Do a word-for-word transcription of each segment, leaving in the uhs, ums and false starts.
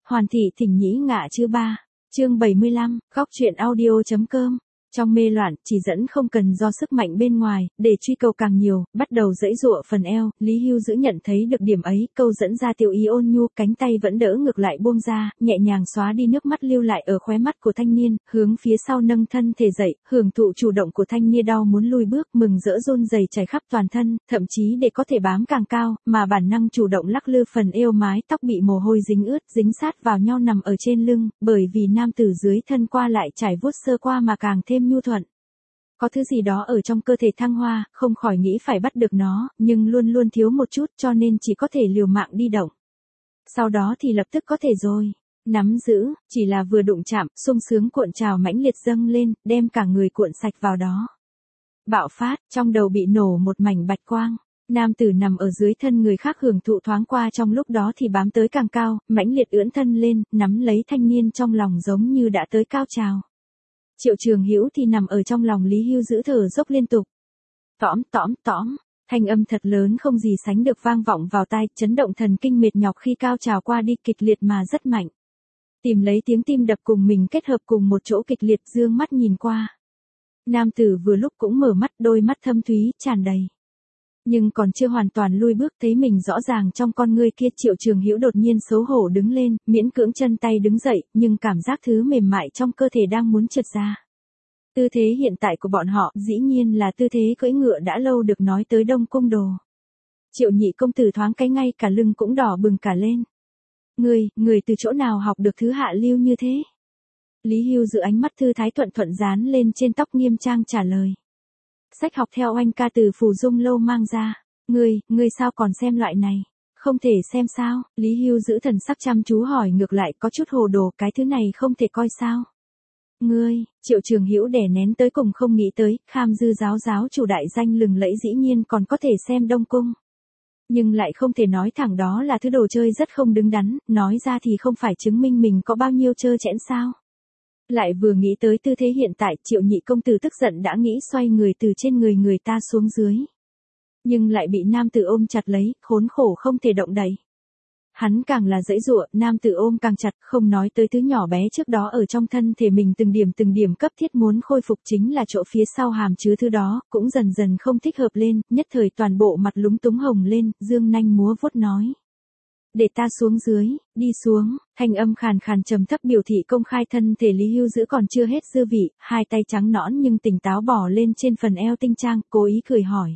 Hoàn thị thỉnh nhĩ ngạ chứ ba. Chương bảy mươi lăm, góc truyện audio.com. Trong mê loạn, chỉ dẫn không cần do sức mạnh bên ngoài, để truy cầu càng nhiều, bắt đầu giãy giụa phần eo, Lý Hưu Dữ nhận thấy được điểm ấy, câu dẫn ra tiểu ý ôn nhu, cánh tay vẫn đỡ ngược lại buông ra, nhẹ nhàng xóa đi nước mắt lưu lại ở khóe mắt của thanh niên, hướng phía sau nâng thân thể dậy, hưởng thụ chủ động của thanh niên đau muốn lùi bước, mừng rỡ run rẩy chảy khắp toàn thân, thậm chí để có thể bám càng cao, mà bản năng chủ động lắc lư phần eo mái tóc bị mồ hôi dính ướt, dính sát vào nhau nằm ở trên lưng, bởi vì nam tử dưới thân qua lại trải vuốt sơ qua mà càng thêm nhu thuận. Có thứ gì đó ở trong cơ thể thăng hoa, không khỏi nghĩ phải bắt được nó, nhưng luôn luôn thiếu một chút cho nên chỉ có thể liều mạng đi động. Sau đó thì lập tức có thể rồi. Nắm giữ, chỉ là vừa đụng chạm, sung sướng cuộn trào mãnh liệt dâng lên, đem cả người cuộn sạch vào đó. Bạo phát, trong đầu bị nổ một mảnh bạch quang. Nam tử nằm ở dưới thân người khác hưởng thụ thoáng qua trong lúc đó thì bám tới càng cao, mãnh liệt ưỡn thân lên, nắm lấy thanh niên trong lòng giống như đã tới cao trào. Triệu Trường Hữu thì nằm ở trong lòng Lý Hưu Dữ thở dốc liên tục. Tõm tõm tõm, thanh âm thật lớn không gì sánh được vang vọng vào tai, chấn động thần kinh mệt nhọc khi cao trào qua đi kịch liệt mà rất mạnh. Tìm lấy tiếng tim đập cùng mình kết hợp cùng một chỗ kịch liệt dương mắt nhìn qua. Nam tử vừa lúc cũng mở mắt, đôi mắt thâm thúy, tràn đầy. Nhưng còn chưa hoàn toàn lui bước thấy mình rõ ràng trong con ngươi kia. Triệu Trường Hữu đột nhiên xấu hổ đứng lên, miễn cưỡng chân tay đứng dậy, nhưng cảm giác thứ mềm mại trong cơ thể đang muốn trượt ra. Tư thế hiện tại của bọn họ dĩ nhiên là tư thế cưỡi ngựa đã lâu được nói tới Đông Cung Đồ. Triệu nhị công tử thoáng cái ngay cả lưng cũng đỏ bừng cả lên. Người, người từ chỗ nào học được thứ hạ lưu như thế? Lý Hưu Dữ ánh mắt thư thái thuận thuận dán lên trên tóc nghiêm trang trả lời. Sách học theo oanh ca từ Phù Dung Lâu mang ra. Ngươi, ngươi sao còn xem loại này? Không thể xem sao? Lý Hưu Dữ thần sắc chăm chú hỏi ngược lại, có chút hồ đồ, cái thứ này không thể coi sao? Ngươi, Triệu Trường Hữu đè nén tới cùng không nghĩ tới, Kham Dư giáo giáo chủ đại danh lừng lẫy dĩ nhiên còn có thể xem Đông Cung. Nhưng lại không thể nói thẳng đó là thứ đồ chơi rất không đứng đắn, nói ra thì không phải chứng minh mình có bao nhiêu trơ trẽn sao? Lại vừa nghĩ tới tư thế hiện tại, Triệu nhị công tử tức giận đã nghĩ xoay người từ trên người người ta xuống dưới. Nhưng lại bị nam tử ôm chặt lấy, khốn khổ không thể động đậy. Hắn càng là giãy giụa, nam tử ôm càng chặt, không nói tới thứ nhỏ bé trước đó ở trong thân thể mình từng điểm từng điểm cấp thiết muốn khôi phục, chính là chỗ phía sau hàm chứa thứ đó, cũng dần dần không thích hợp lên, nhất thời toàn bộ mặt lúng túng hồng lên, dương nanh múa vuốt nói. Để ta xuống dưới, đi xuống, thanh âm khàn khàn trầm thấp biểu thị công khai thân thể Lý Hưu Dữ còn chưa hết dư vị, hai tay trắng nõn nhưng tỉnh táo bỏ lên trên phần eo tinh trang, cố ý cười hỏi.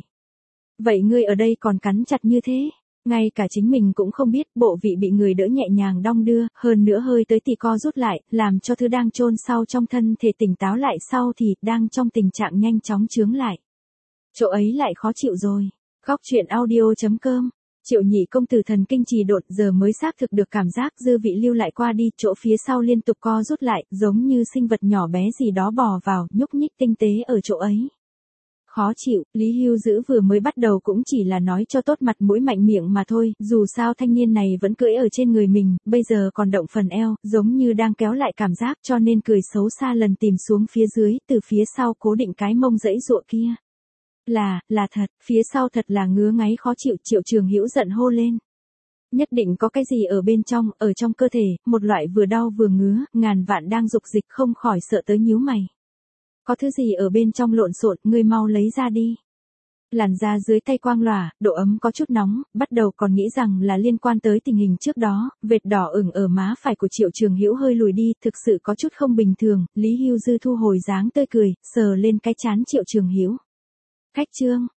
Vậy ngươi ở đây còn cắn chặt như thế? Ngay cả chính mình cũng không biết, bộ vị bị người đỡ nhẹ nhàng đong đưa, hơn nữa hơi tới thì co rút lại, làm cho thứ đang chôn sau trong thân thể tỉnh táo lại sau thì đang trong tình trạng nhanh chóng chướng lại. Chỗ ấy lại khó chịu rồi. Góc truyện audio.com. Triệu nhị công tử thần kinh trì độn giờ mới xác thực được cảm giác dư vị lưu lại qua đi, chỗ phía sau liên tục co rút lại, giống như sinh vật nhỏ bé gì đó bò vào, nhúc nhích tinh tế ở chỗ ấy. Khó chịu, Lý Hưu Dữ vừa mới bắt đầu cũng chỉ là nói cho tốt mặt mũi mạnh miệng mà thôi, dù sao thanh niên này vẫn cưỡi ở trên người mình, bây giờ còn động phần eo, giống như đang kéo lại cảm giác cho nên cười xấu xa lần tìm xuống phía dưới, từ phía sau cố định cái mông giãy giụa kia. Là, là thật, phía sau thật là ngứa ngáy khó chịu. Triệu Trường Hữu giận hô lên. Nhất định có cái gì ở bên trong, ở trong cơ thể, một loại vừa đau vừa ngứa, ngàn vạn đang dục dịch không khỏi sợ tới nhíu mày. Có thứ gì ở bên trong lộn xộn, ngươi mau lấy ra đi. Làn da dưới tay quang lòa, độ ấm có chút nóng, bắt đầu còn nghĩ rằng là liên quan tới tình hình trước đó, vệt đỏ ửng ở má phải của Triệu Trường Hữu hơi lùi đi, thực sự có chút không bình thường, Lý Hưu Dư thu hồi dáng tươi cười, sờ lên cái trán Triệu Trường Hữu. Khách trương,